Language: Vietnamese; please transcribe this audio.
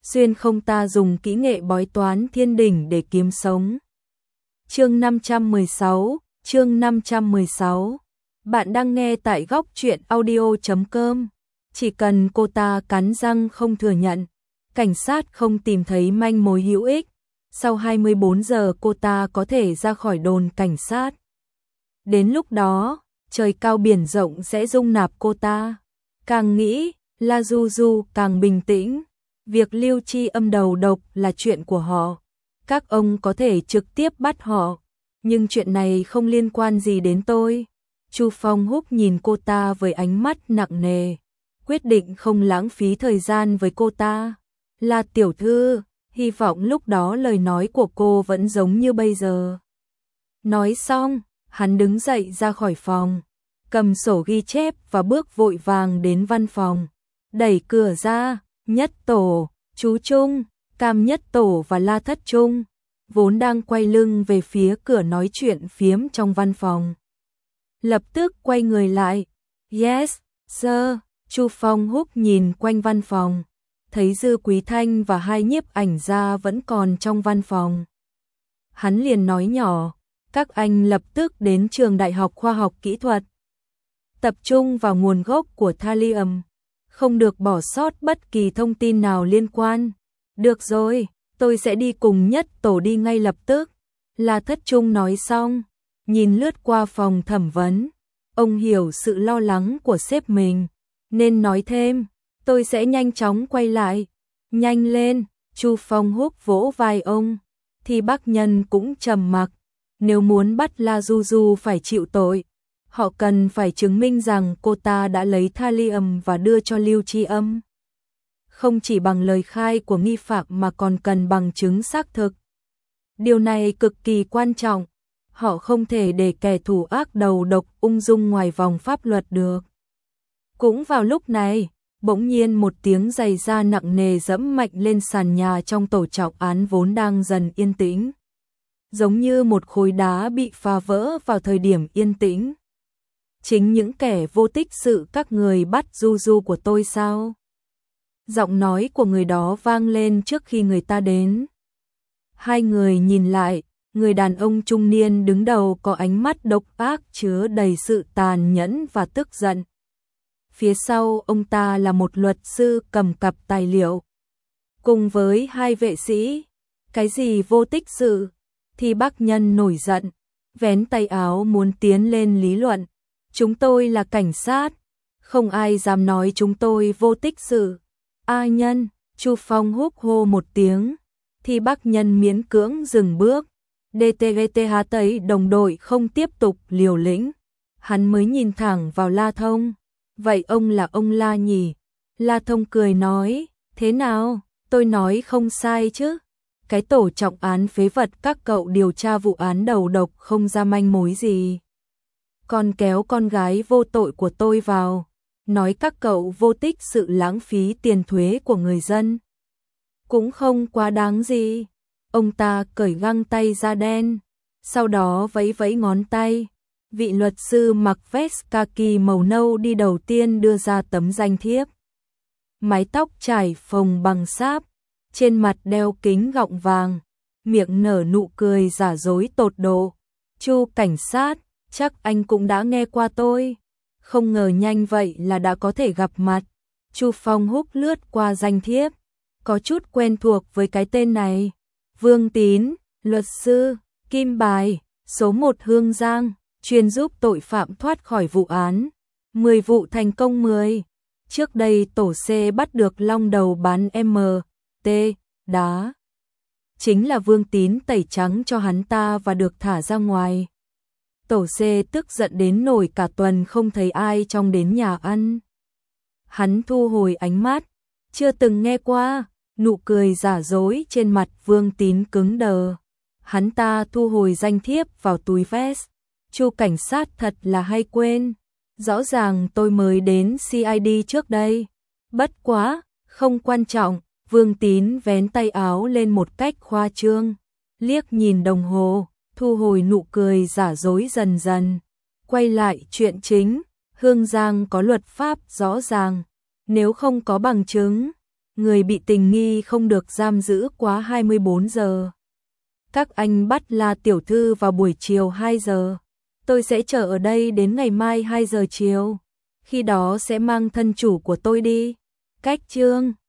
xuyên không ta dùng kỹ nghệ bói toán thiên đỉnh để kiếm sống. Chương 516. Bạn đang nghe tại góc truyện audio.com. Chỉ cần cô ta cắn răng không thừa nhận, cảnh sát không tìm thấy manh mối hữu ích, sau 24 giờ cô ta có thể ra khỏi đồn cảnh sát. Đến lúc đó, trời cao biển rộng sẽ dung nạp cô ta. Càng nghĩ, La Du Du càng bình tĩnh. Việc Lưu Tri Âm đầu độc là chuyện của họ. Các ông có thể trực tiếp bắt họ, nhưng chuyện này không liên quan gì đến tôi. Chu Phong Húc nhìn cô ta với ánh mắt nặng nề, quyết định không lãng phí thời gian với cô ta. La tiểu thư, hy vọng lúc đó lời nói của cô vẫn giống như bây giờ. Nói xong, hắn đứng dậy ra khỏi phòng, cầm sổ ghi chép và bước vội vàng đến văn phòng. Đẩy cửa ra, Nhất Tổ, chú Trung, Cam Nhất Tổ và La Thất Trung vốn đang quay lưng về phía cửa nói chuyện phiếm trong văn phòng, lập tức quay người lại. Yes, sir. Chu Phong Húc nhìn quanh văn phòng, thấy Dư Quý Thanh và hai nhiếp ảnh gia vẫn còn trong văn phòng. Hắn liền nói nhỏ, các anh lập tức đến trường Đại học Khoa học Kỹ thuật, tập trung vào nguồn gốc của thallium, không được bỏ sót bất kỳ thông tin nào liên quan. Được rồi, tôi sẽ đi cùng Nhất Tổ đi ngay lập tức. La Thất Trung nói xong, nhìn lướt qua phòng thẩm vấn. Ông hiểu sự lo lắng của sếp mình, nên nói thêm, tôi sẽ nhanh chóng quay lại. Nhanh lên, Chu Phong Húc vỗ vai ông. Thì Bắc Nhân cũng trầm mặc. Nếu muốn bắt La Du Du phải chịu tội, họ cần phải chứng minh rằng cô ta đã lấy thallium và đưa cho Lưu Tri Âm. Không chỉ bằng lời khai của nghi phạm mà còn cần bằng chứng xác thực. Điều này cực kỳ quan trọng. Họ không thể để kẻ thù ác đầu độc ung dung ngoài vòng pháp luật được. Cũng vào lúc này, bỗng nhiên một tiếng giày da nặng nề dẫm mạnh lên sàn nhà trong tổ trọng án vốn đang dần yên tĩnh. Giống như một khối đá bị phá vỡ vào thời điểm yên tĩnh. Chính những kẻ vô tích sự các người bắt Du Du của tôi sao? Giọng nói của người đó vang lên trước khi người ta đến. Hai người nhìn lại, người đàn ông trung niên đứng đầu có ánh mắt độc ác chứa đầy sự tàn nhẫn và tức giận. Phía sau ông ta là một luật sư cầm cặp tài liệu, cùng với hai vệ sĩ. Cái gì vô tích sự? Thì Bắc Nhân nổi giận, vén tay áo muốn tiến lên lý luận. Chúng tôi là cảnh sát, không ai dám nói chúng tôi vô tích sự. A Nhân, Chu Phong Húc hô một tiếng, thì Bắc Nhân miễn cưỡng dừng bước. DTGTH tấy đồng đội không tiếp tục liều lĩnh. Hắn mới nhìn thẳng vào La Thông. Vậy ông là ông La nhỉ? La Thông cười nói, thế nào, tôi nói không sai chứ. Cái tổ trọng án phế vật các cậu điều tra vụ án đầu độc không ra manh mối gì. Còn kéo con gái vô tội của tôi vào, nói các cậu vô tích sự lãng phí tiền thuế của người dân. Cũng không quá đáng gì. Ông ta cởi găng tay da đen, sau đó vẫy vẫy ngón tay. Vị luật sư mặc vest kaki màu nâu đi đầu tiên đưa ra tấm danh thiếp. Mái tóc trải phồng bằng sáp, trên mặt đeo kính gọng vàng, miệng nở nụ cười giả dối tột độ. Chu cảnh sát, chắc anh cũng đã nghe qua tôi. Không ngờ nhanh vậy là đã có thể gặp mặt. Chu Phong Húc lướt qua danh thiếp, có chút quen thuộc với cái tên này. Vương Tín, luật sư, kim bài, số 1 Hương Giang, chuyên giúp tội phạm thoát khỏi vụ án. 10 vụ thành công 10. Trước đây tổ C bắt được long đầu bán MT, đá. Chính là Vương Tín tẩy trắng cho hắn ta và được thả ra ngoài. Tổ C tức giận đến nổi cả tuần không thấy ai trong đến nhà ăn. Hắn thu hồi ánh mắt, chưa từng nghe qua. Nụ cười giả dối trên mặt Vương Tín cứng đờ. Hắn ta thu hồi danh thiếp vào túi vest. Chu cảnh sát thật là hay quên. Rõ ràng tôi mới đến CID trước đây. Bất quá, không quan trọng. Vương Tín vén tay áo lên một cách khoa trương, liếc nhìn đồng hồ, thu hồi nụ cười giả dối dần dần. Quay lại chuyện chính, Hương Giang có luật pháp rõ ràng. Nếu không có bằng chứng, người bị tình nghi không được giam giữ quá 24 giờ. Các anh bắt La tiểu thư vào buổi chiều 2 giờ. Tôi sẽ chờ ở đây đến ngày mai 2 giờ chiều. Khi đó sẽ mang thân chủ của tôi đi. Cách chương